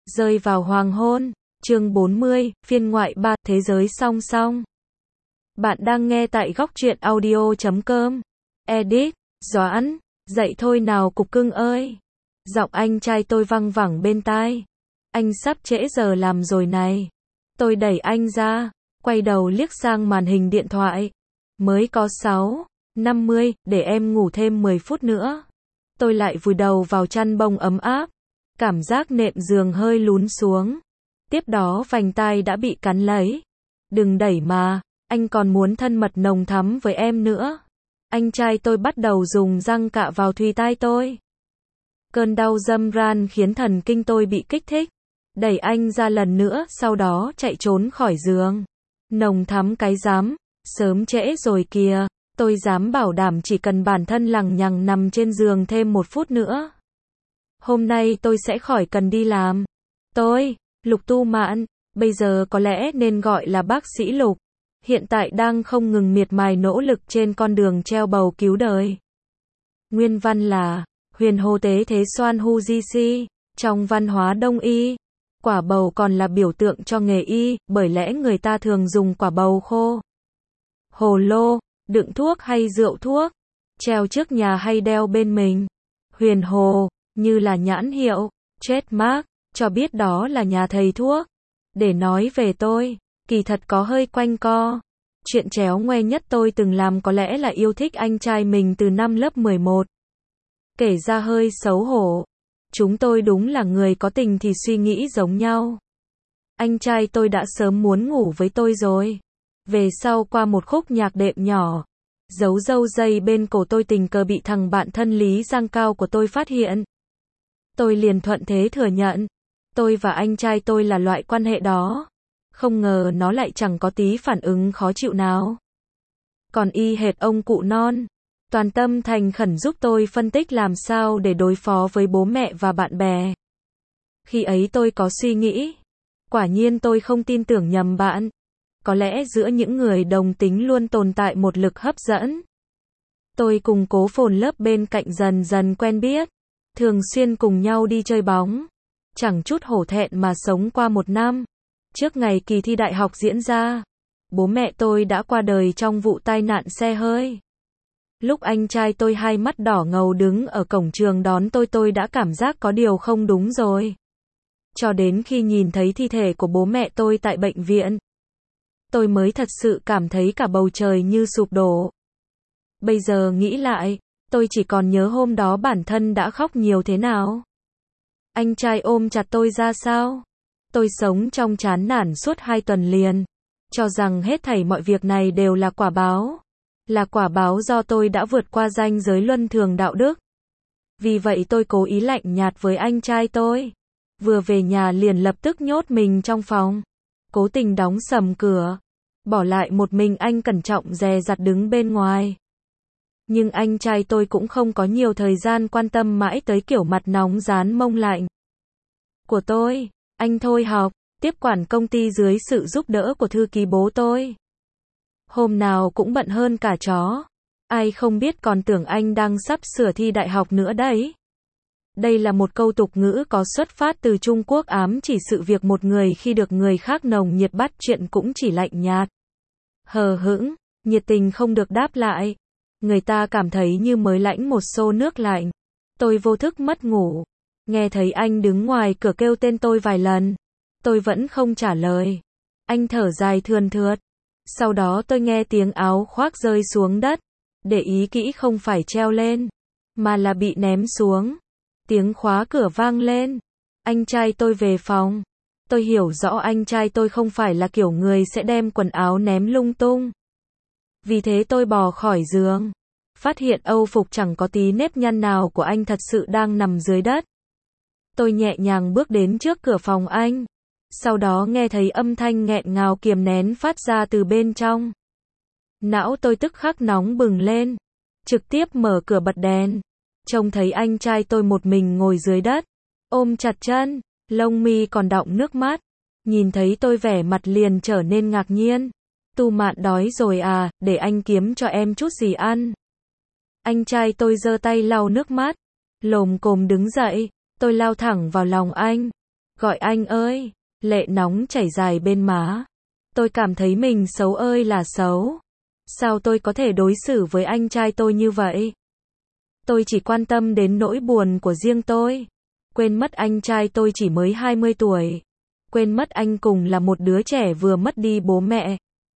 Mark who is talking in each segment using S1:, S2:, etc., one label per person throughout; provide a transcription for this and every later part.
S1: Rơi vào hoàng hôn, chương 40, phiên ngoại 3, thế giới song song. Bạn đang nghe tại góc truyện audio.com. Edit, Doãn, dậy thôi nào cục cưng ơi. Giọng anh trai tôi văng vẳng bên tai. Anh sắp trễ giờ làm rồi này. Tôi đẩy anh ra, quay đầu liếc sang màn hình điện thoại. Mới có 6:50, để em ngủ thêm 10 phút nữa. Tôi lại vùi đầu vào chăn bông ấm áp. Cảm giác nệm giường hơi lún xuống. Tiếp đó vành tai đã bị cắn lấy. Đừng đẩy mà, anh còn muốn thân mật nồng thắm với em nữa. Anh trai tôi bắt đầu dùng răng cạ vào thùy tai tôi. Cơn đau râm ran khiến thần kinh tôi bị kích thích. Đẩy anh ra lần nữa, sau đó chạy trốn khỏi giường. Nồng thắm cái dám, sớm trễ rồi kìa. Tôi dám bảo đảm chỉ cần bản thân lằng nhằng nằm trên giường thêm 1 phút nữa. Hôm nay tôi sẽ khỏi cần đi làm. Tôi, Lục Tu Mạn, bây giờ có lẽ nên gọi là bác sĩ Lục. Hiện tại đang không ngừng miệt mài nỗ lực trên con đường treo bầu cứu đời. Nguyên văn là, huyền hồ tế thế xoan hu di si. Trong văn hóa Đông y, quả bầu còn là biểu tượng cho nghề y, bởi lẽ người ta thường dùng quả bầu khô, hồ lô, đựng thuốc hay rượu thuốc, treo trước nhà hay đeo bên mình. Huyền hồ, như là nhãn hiệu, trademark, cho biết đó là nhà thầy thuốc. Để nói về tôi, kỳ thật có hơi quanh co. Chuyện chéo ngoe nhất tôi từng làm có lẽ là yêu thích anh trai mình từ năm lớp 11. Kể ra hơi xấu hổ. Chúng tôi đúng là người có tình thì suy nghĩ giống nhau. Anh trai tôi đã sớm muốn ngủ với tôi rồi. Về sau qua một khúc nhạc đệm nhỏ, giấu râu dây bên cổ tôi tình cờ bị thằng bạn thân Lý Giang Cao của tôi phát hiện. Tôi liền thuận thế thừa nhận. Tôi và anh trai tôi là loại quan hệ đó. Không ngờ nó lại chẳng có tí phản ứng khó chịu nào. Còn y hệt ông cụ non. Toàn tâm thành khẩn giúp tôi phân tích làm sao để đối phó với bố mẹ và bạn bè. Khi ấy tôi có suy nghĩ. Quả nhiên tôi không tin tưởng nhầm bạn. Có lẽ giữa những người đồng tính luôn tồn tại một lực hấp dẫn. Tôi cùng Cố Phồn lớp bên cạnh dần dần quen biết. Thường xuyên cùng nhau đi chơi bóng. Chẳng chút hổ thẹn mà sống qua 1 năm. Trước ngày kỳ thi đại học diễn ra, bố mẹ tôi đã qua đời trong vụ tai nạn xe hơi. Lúc anh trai tôi hai mắt đỏ ngầu đứng ở cổng trường đón tôi đã cảm giác có điều không đúng rồi. Cho đến khi nhìn thấy thi thể của bố mẹ tôi tại bệnh viện, tôi mới thật sự cảm thấy cả bầu trời như sụp đổ. Bây giờ nghĩ lại, tôi chỉ còn nhớ hôm đó bản thân đã khóc nhiều thế nào. Anh trai ôm chặt tôi ra sao? Tôi sống trong chán nản suốt 2 tuần liền, cho rằng hết thảy mọi việc này đều là quả báo. Là quả báo do tôi đã vượt qua ranh giới luân thường đạo đức. Vì vậy tôi cố ý lạnh nhạt với anh trai tôi. Vừa về nhà liền lập tức nhốt mình trong phòng. Cố tình đóng sầm cửa. Bỏ lại một mình anh cẩn trọng dè dặt đứng bên ngoài. Nhưng anh trai tôi cũng không có nhiều thời gian quan tâm mãi tới kiểu mặt nóng rán mông lạnh của tôi. Anh thôi học, tiếp quản công ty dưới sự giúp đỡ của thư ký bố tôi. Hôm nào cũng bận hơn cả chó. Ai không biết còn tưởng anh đang sắp sửa thi đại học nữa đấy. Đây là một câu tục ngữ có xuất phát từ Trung Quốc ám chỉ sự việc một người khi được người khác nồng nhiệt bắt chuyện cũng chỉ lạnh nhạt, hờ hững, nhiệt tình không được đáp lại. Người ta cảm thấy như mới lãnh một xô nước lạnh. Tôi vô thức mất ngủ. Nghe thấy anh đứng ngoài cửa kêu tên tôi vài lần. Tôi vẫn không trả lời. Anh thở dài thườn thượt. Sau đó tôi nghe tiếng áo khoác rơi xuống đất. Để ý kỹ không phải treo lên, mà là bị ném xuống. Tiếng khóa cửa vang lên. Anh trai tôi về phòng. Tôi hiểu rõ anh trai tôi không phải là kiểu người sẽ đem quần áo ném lung tung. Vì thế tôi bò khỏi giường. Phát hiện âu phục chẳng có tí nếp nhăn nào của anh thật sự đang nằm dưới đất. Tôi nhẹ nhàng bước đến trước cửa phòng anh. Sau đó nghe thấy âm thanh nghẹn ngào kiềm nén phát ra từ bên trong. Não tôi tức khắc nóng bừng lên. Trực tiếp mở cửa bật đèn. Trông thấy anh trai tôi một mình ngồi dưới đất, ôm chặt chân, lông mi còn đọng nước mắt. Nhìn thấy tôi vẻ mặt liền trở nên ngạc nhiên. Tu Mạn đói rồi à, để anh kiếm cho em chút gì ăn. Anh trai tôi giơ tay lau nước mắt, lồm cồm đứng dậy. Tôi lao thẳng vào lòng anh. gọi anh ơi, lệ nóng chảy dài bên má. Tôi cảm thấy mình xấu ơi là xấu. Sao tôi có thể đối xử với anh trai tôi như vậy? Tôi chỉ quan tâm đến nỗi buồn của riêng tôi. Quên mất anh trai tôi chỉ mới 20 tuổi. Quên mất anh cùng là một đứa trẻ vừa mất đi bố mẹ.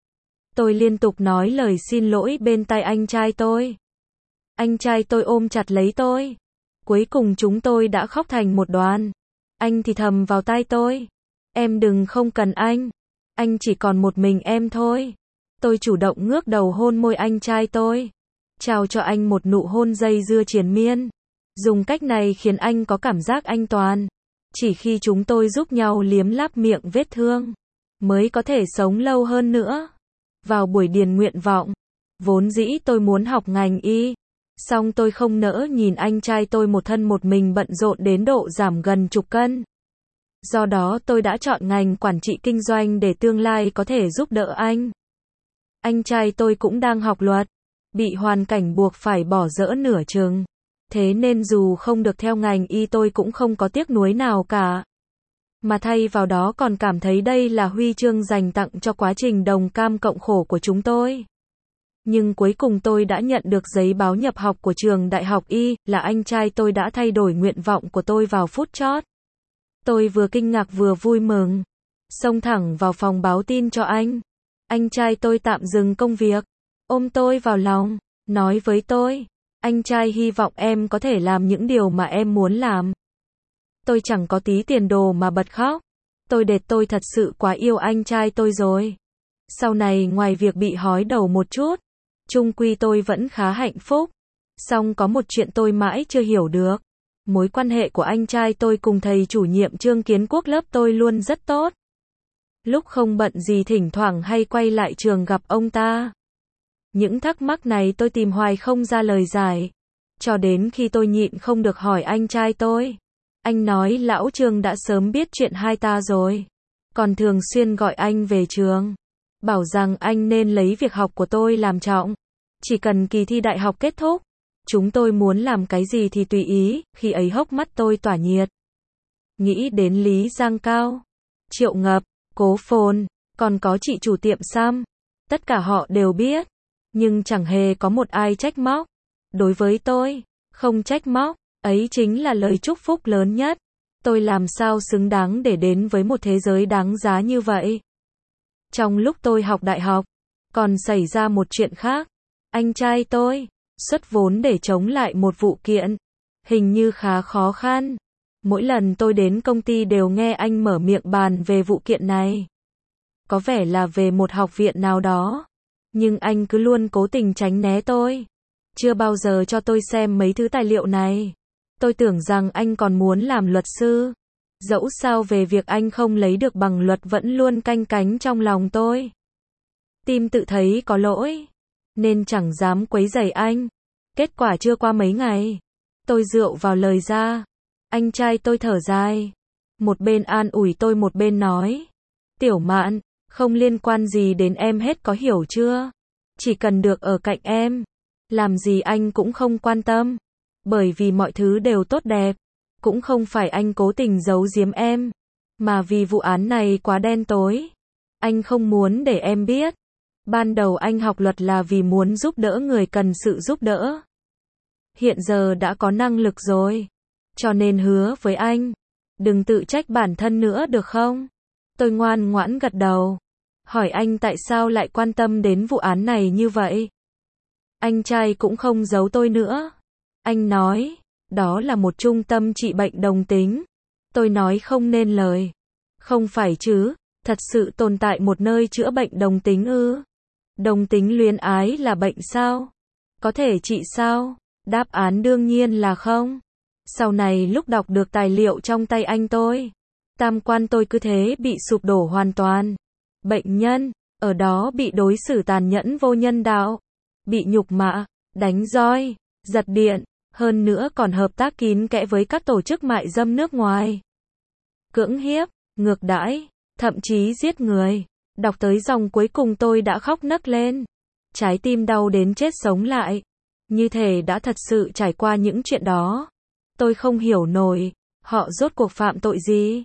S1: Tôi liên tục nói lời xin lỗi bên tai anh trai tôi. Anh trai tôi ôm chặt lấy tôi. Cuối cùng chúng tôi đã khóc thành một đoàn. Anh thì thầm vào tai tôi. Em đừng không cần anh. Anh chỉ còn một mình em thôi. Tôi chủ động ngước đầu hôn môi anh trai tôi. Trao cho anh một nụ hôn dây dưa triền miên. Dùng cách này khiến anh có cảm giác anh toàn. Chỉ khi chúng tôi giúp nhau liếm láp miệng vết thương, mới có thể sống lâu hơn nữa. Vào buổi điền nguyện vọng, vốn dĩ tôi muốn học ngành y. Song tôi không nỡ nhìn anh trai tôi một thân một mình bận rộn đến độ giảm gần chục cân. Do đó tôi đã chọn ngành quản trị kinh doanh để tương lai có thể giúp đỡ anh. Anh trai tôi cũng đang học luật, bị hoàn cảnh buộc phải bỏ dở nửa chừng. Thế nên dù không được theo ngành y tôi cũng không có tiếc nuối nào cả. Mà thay vào đó còn cảm thấy đây là huy chương dành tặng cho quá trình đồng cam cộng khổ của chúng tôi. Nhưng cuối cùng tôi đã nhận được giấy báo nhập học của trường đại học y, là anh trai tôi đã thay đổi nguyện vọng của tôi vào phút chót. Tôi vừa kinh ngạc vừa vui mừng. Xông thẳng vào phòng báo tin cho anh. Anh trai tôi tạm dừng công việc, ôm tôi vào lòng, nói với tôi. Anh trai hy vọng em có thể làm những điều mà em muốn làm. Tôi chẳng có tí tiền đồ mà bật khóc. Tôi thật sự quá yêu anh trai tôi rồi. Sau này ngoài việc bị hói đầu một chút, chung quy tôi vẫn khá hạnh phúc. Song có một chuyện tôi mãi chưa hiểu được. Mối quan hệ của anh trai tôi cùng thầy chủ nhiệm Trương Kiến Quốc lớp tôi luôn rất tốt. Lúc không bận gì thỉnh thoảng hay quay lại trường gặp ông ta. Những thắc mắc này tôi tìm hoài không ra lời giải. Cho đến khi tôi nhịn không được hỏi anh trai tôi. Anh nói lão Trương đã sớm biết chuyện hai ta rồi. Còn thường xuyên gọi anh về trường. Bảo rằng anh nên lấy việc học của tôi làm trọng. Chỉ cần kỳ thi đại học kết thúc, chúng tôi muốn làm cái gì thì tùy ý. Khi ấy hốc mắt tôi tỏa nhiệt. Nghĩ đến Lý Giang Cao, Triệu Ngập, Cố Phồn, còn có chị chủ tiệm xăm. Tất cả họ đều biết. Nhưng chẳng hề có một ai trách móc. Đối với tôi, không trách móc, ấy chính là lời chúc phúc lớn nhất. Tôi làm sao xứng đáng để đến với một thế giới đáng giá như vậy. Trong lúc tôi học đại học, còn xảy ra một chuyện khác. Anh trai tôi xuất vốn để chống lại một vụ kiện, hình như khá khó khăn. Mỗi lần tôi đến công ty đều nghe anh mở miệng bàn về vụ kiện này. Có vẻ là về một học viện nào đó. Nhưng anh cứ luôn cố tình tránh né tôi. Chưa bao giờ cho tôi xem mấy thứ tài liệu này. Tôi tưởng rằng anh còn muốn làm luật sư. Dẫu sao về việc anh không lấy được bằng luật vẫn luôn canh cánh trong lòng tôi. Tim tự thấy có lỗi, nên chẳng dám quấy rầy anh. Kết quả chưa qua mấy ngày, tôi rượu vào lời ra. Anh trai tôi thở dài. Một bên an ủi tôi một bên nói. Tiểu Mạn, không liên quan gì đến em hết có hiểu chưa? Chỉ cần được ở cạnh em. Làm gì anh cũng không quan tâm. Bởi vì mọi thứ đều tốt đẹp. Cũng không phải anh cố tình giấu giếm em. Mà vì vụ án này quá đen tối. Anh không muốn để em biết. Ban đầu anh học luật là vì muốn giúp đỡ người cần sự giúp đỡ. Hiện giờ đã có năng lực rồi. Cho nên hứa với anh. Đừng tự trách bản thân nữa được không? Tôi ngoan ngoãn gật đầu. Hỏi anh tại sao lại quan tâm đến vụ án này như vậy? Anh trai cũng không giấu tôi nữa. Anh nói, đó là một trung tâm trị bệnh đồng tính. Tôi nói không nên lời. Không phải chứ, thật sự tồn tại một nơi chữa bệnh đồng tính ư? Đồng tính luyến ái là bệnh sao? Có thể trị sao? Đáp án đương nhiên là không. Sau này lúc đọc được tài liệu trong tay anh tôi, tam quan tôi cứ thế bị sụp đổ hoàn toàn. Bệnh nhân, ở đó bị đối xử tàn nhẫn vô nhân đạo, bị nhục mạ, đánh roi, giật điện, hơn nữa còn hợp tác kín kẽ với các tổ chức mại dâm nước ngoài. Cưỡng hiếp, ngược đãi, thậm chí giết người. Đọc tới dòng cuối cùng tôi đã khóc nấc lên. Trái tim đau đến chết sống lại. Như thể đã thật sự trải qua những chuyện đó. Tôi không hiểu nổi, họ rốt cuộc phạm tội gì?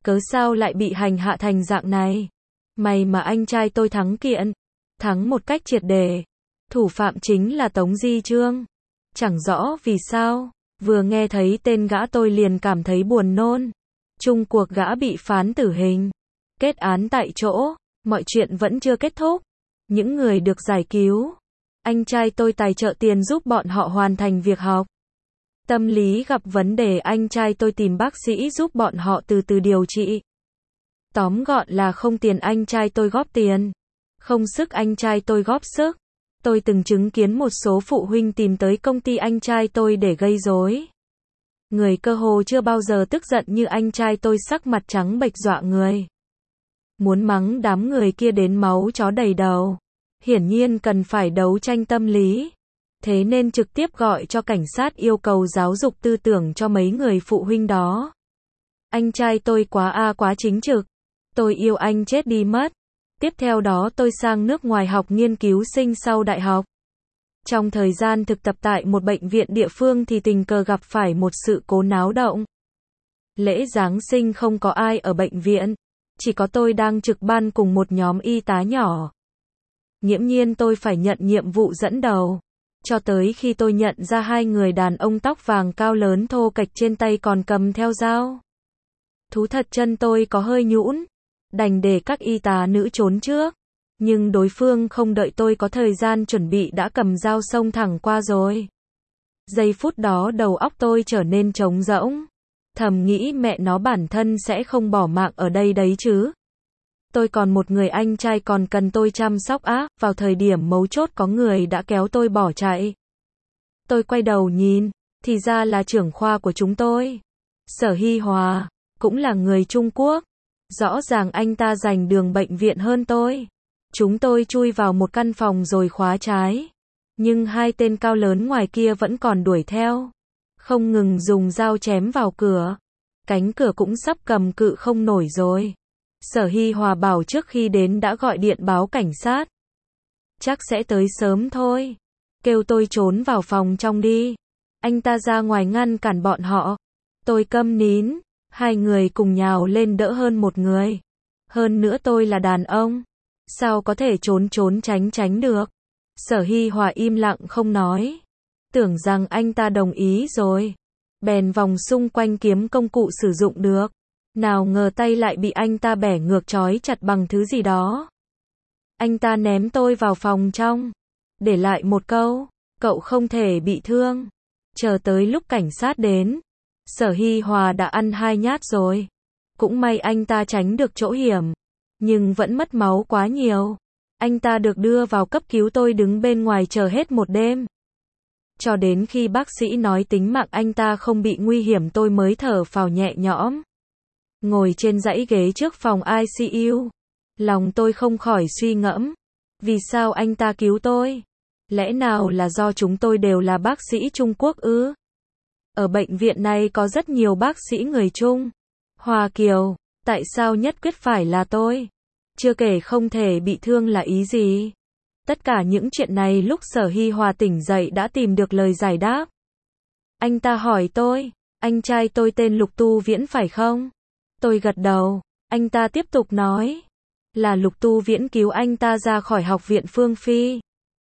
S1: cớ sao lại bị hành hạ thành dạng này. May mà anh trai tôi thắng kiện, thắng một cách triệt để. Thủ phạm chính là Tống Di Trương. Chẳng rõ vì sao, vừa nghe thấy tên gã tôi liền cảm thấy buồn nôn. Chung cuộc gã bị phán tử hình, kết án tại chỗ, mọi chuyện vẫn chưa kết thúc. Những người được giải cứu, anh trai tôi tài trợ tiền giúp bọn họ hoàn thành việc học. Tâm lý gặp vấn đề, anh trai tôi tìm bác sĩ giúp bọn họ từ từ điều trị. Tóm gọn là không tiền anh trai tôi góp tiền, không sức anh trai tôi góp sức. Tôi từng chứng kiến một số phụ huynh tìm tới công ty anh trai tôi để gây rối. Người cơ hồ chưa bao giờ tức giận như anh trai tôi, sắc mặt trắng bệch dọa người. Muốn mắng đám người kia đến máu chó đầy đầu. Hiển nhiên cần phải đấu tranh tâm lý. Thế nên trực tiếp gọi cho cảnh sát yêu cầu giáo dục tư tưởng cho mấy người phụ huynh đó. Anh trai tôi quá chính trực. Tôi yêu anh chết đi mất. Tiếp theo đó tôi sang nước ngoài học nghiên cứu sinh sau đại học. Trong thời gian thực tập tại một bệnh viện địa phương thì tình cờ gặp phải một sự cố náo động. Lễ Giáng sinh không có ai ở bệnh viện, chỉ có tôi đang trực ban cùng một nhóm y tá nhỏ. Nghiễm nhiên tôi phải nhận nhiệm vụ dẫn đầu. Cho tới khi tôi nhận ra hai người đàn ông tóc vàng cao lớn thô kệch trên tay còn cầm theo dao. Thú thật chân tôi có hơi nhũn, đành để các y tá nữ trốn trước. Nhưng đối phương không đợi tôi có thời gian chuẩn bị đã cầm dao xông thẳng qua rồi. Giây phút đó đầu óc tôi trở nên trống rỗng. Thầm nghĩ mẹ nó bản thân sẽ không bỏ mạng ở đây đấy chứ. Tôi còn một người anh trai còn cần tôi chăm sóc á, vào thời điểm mấu chốt có người đã kéo tôi bỏ chạy. Tôi quay đầu nhìn, thì ra là trưởng khoa của chúng tôi. Sở Hy Hòa, cũng là người Trung Quốc. Rõ ràng anh ta giành đường bệnh viện hơn tôi. Chúng tôi chui vào một căn phòng rồi khóa trái. Nhưng hai tên cao lớn ngoài kia vẫn còn đuổi theo. Không ngừng dùng dao chém vào cửa. Cánh cửa cũng sắp cầm cự không nổi rồi. Sở Hy Hòa bảo trước khi đến đã gọi điện báo cảnh sát. Chắc sẽ tới sớm thôi. Kêu tôi trốn vào phòng trong đi. Anh ta ra ngoài ngăn cản bọn họ. Tôi câm nín. Hai người cùng nhào lên đỡ hơn một người. Hơn nữa tôi là đàn ông. Sao có thể trốn tránh được. Sở Hy Hòa im lặng không nói. Tưởng rằng anh ta đồng ý rồi. Bèn vòng xung quanh kiếm công cụ sử dụng được. Nào ngờ tay lại bị anh ta bẻ ngược trói chặt bằng thứ gì đó. Anh ta ném tôi vào phòng trong. Để lại một câu. Cậu không thể bị thương. Chờ tới lúc cảnh sát đến. Sở Hy Hòa đã ăn 2 nhát rồi. Cũng may anh ta tránh được chỗ hiểm. Nhưng vẫn mất máu quá nhiều. Anh ta được đưa vào cấp cứu, tôi đứng bên ngoài chờ hết một đêm. Cho đến khi bác sĩ nói tính mạng anh ta không bị nguy hiểm tôi mới thở phào nhẹ nhõm. Ngồi trên dãy ghế trước phòng ICU. Lòng tôi không khỏi suy ngẫm. Vì sao anh ta cứu tôi? Lẽ nào là do chúng tôi đều là bác sĩ Trung Quốc ư? Ở bệnh viện này có rất nhiều bác sĩ người Trung. Hoa Kiều, tại sao nhất quyết phải là tôi? Chưa kể không thể bị thương là ý gì? Tất cả những chuyện này lúc Sở Hy Hòa tỉnh dậy đã tìm được lời giải đáp. Anh ta hỏi tôi, anh trai tôi tên Lục Tu Viễn phải không? Tôi gật đầu. Anh ta tiếp tục nói, là Lục Tu Viễn cứu anh ta ra khỏi học viện Phương Phi.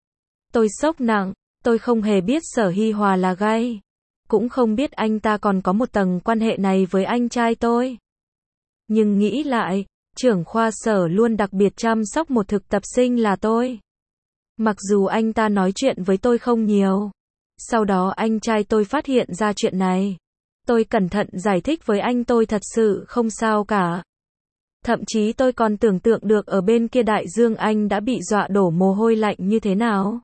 S1: Tôi sốc nặng, tôi không hề biết Sở Hy Hòa là gay. Cũng không biết anh ta còn có một tầng quan hệ này với anh trai tôi. Nhưng nghĩ lại, trưởng khoa Sở luôn đặc biệt chăm sóc một thực tập sinh là tôi. Mặc dù anh ta nói chuyện với tôi không nhiều. Sau đó anh trai tôi phát hiện ra chuyện này. Tôi cẩn thận giải thích với anh tôi thật sự không sao cả. Thậm chí tôi còn tưởng tượng được ở bên kia đại dương anh đã bị dọa đổ mồ hôi lạnh như thế nào.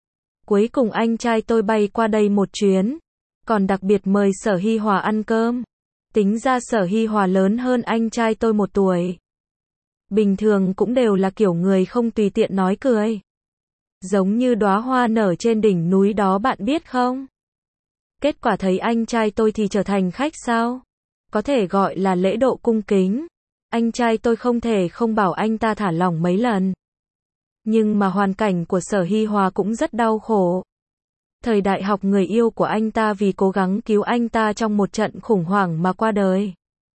S1: Cuối cùng anh trai tôi bay qua đây một chuyến. Còn đặc biệt mời Sở Hy Hòa ăn cơm. Tính ra Sở Hy Hòa lớn hơn anh trai tôi 1 tuổi. Bình thường cũng đều là kiểu người không tùy tiện nói cười. Giống như đóa hoa nở trên đỉnh núi đó bạn biết không? Kết quả thấy anh trai tôi thì trở thành khách sao? Có thể gọi là lễ độ cung kính. Anh trai tôi không thể không bảo anh ta thả lỏng mấy lần. Nhưng mà hoàn cảnh của Sở Hy Hòa cũng rất đau khổ. Thời đại học người yêu của anh ta vì cố gắng cứu anh ta trong một trận khủng hoảng mà qua đời.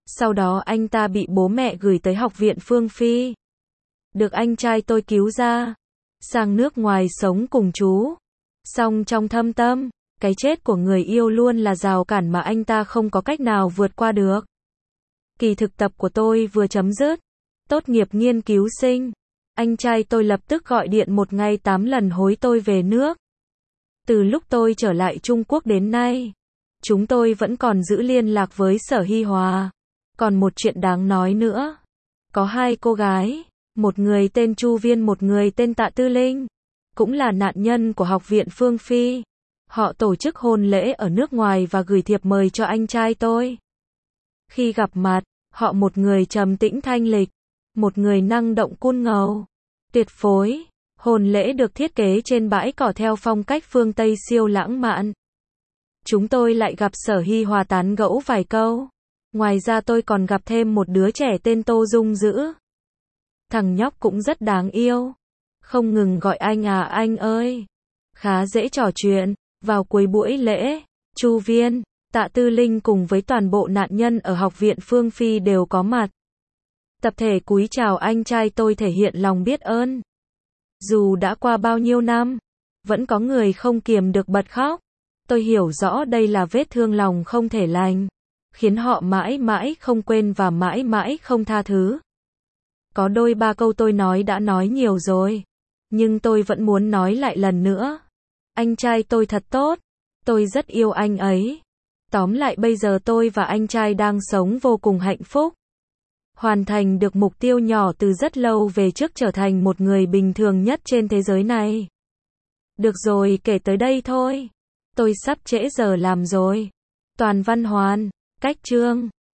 S1: Sau đó anh ta bị bố mẹ gửi tới học viện Phương Phi. Được anh trai tôi cứu ra, sang nước ngoài sống cùng chú. Song trong thâm tâm, cái chết của người yêu luôn là rào cản mà anh ta không có cách nào vượt qua được. Kỳ thực tập của tôi vừa chấm dứt, tốt nghiệp nghiên cứu sinh. Anh trai tôi lập tức gọi điện một ngày 8 lần hối tôi về nước. Từ lúc tôi trở lại Trung Quốc đến nay, chúng tôi vẫn còn giữ liên lạc với Sở Hy Hòa. Còn một chuyện đáng nói nữa. Có hai cô gái, một người tên Chu Viên, một người tên Tạ Tư Linh, cũng là nạn nhân của học viện Phương Phi. Họ tổ chức hôn lễ ở nước ngoài và gửi thiệp mời cho anh trai tôi. Khi gặp mặt, họ một người trầm tĩnh thanh lịch, một người năng động cool ngầu, tuyệt phối. Hôn lễ được thiết kế trên bãi cỏ theo phong cách phương Tây siêu lãng mạn. Chúng tôi lại gặp Sở Hy Hòa tán gẫu vài câu. Ngoài ra tôi còn gặp thêm một đứa trẻ tên Tô Dung Dữ. Thằng nhóc cũng rất đáng yêu. Không ngừng gọi anh à anh ơi. Khá dễ trò chuyện. Vào cuối buổi lễ, Chu Viên, Tạ Tư Linh cùng với toàn bộ nạn nhân ở học viện Phương Phi đều có mặt. Tập thể cúi chào anh trai tôi thể hiện lòng biết ơn. Dù đã qua bao nhiêu năm, vẫn có người không kiềm được bật khóc. Tôi hiểu rõ đây là vết thương lòng không thể lành, khiến họ mãi mãi không quên và mãi mãi không tha thứ. Có đôi ba câu tôi nói đã nói nhiều rồi, nhưng tôi vẫn muốn nói lại lần nữa. Anh trai tôi thật tốt, tôi rất yêu anh ấy. Tóm lại bây giờ tôi và anh trai đang sống vô cùng hạnh phúc. Hoàn thành được mục tiêu nhỏ từ rất lâu về trước, trở thành một người bình thường nhất trên thế giới này. Được rồi, kể tới đây thôi. Tôi sắp trễ giờ làm rồi. Toàn văn hoàn, cách chương.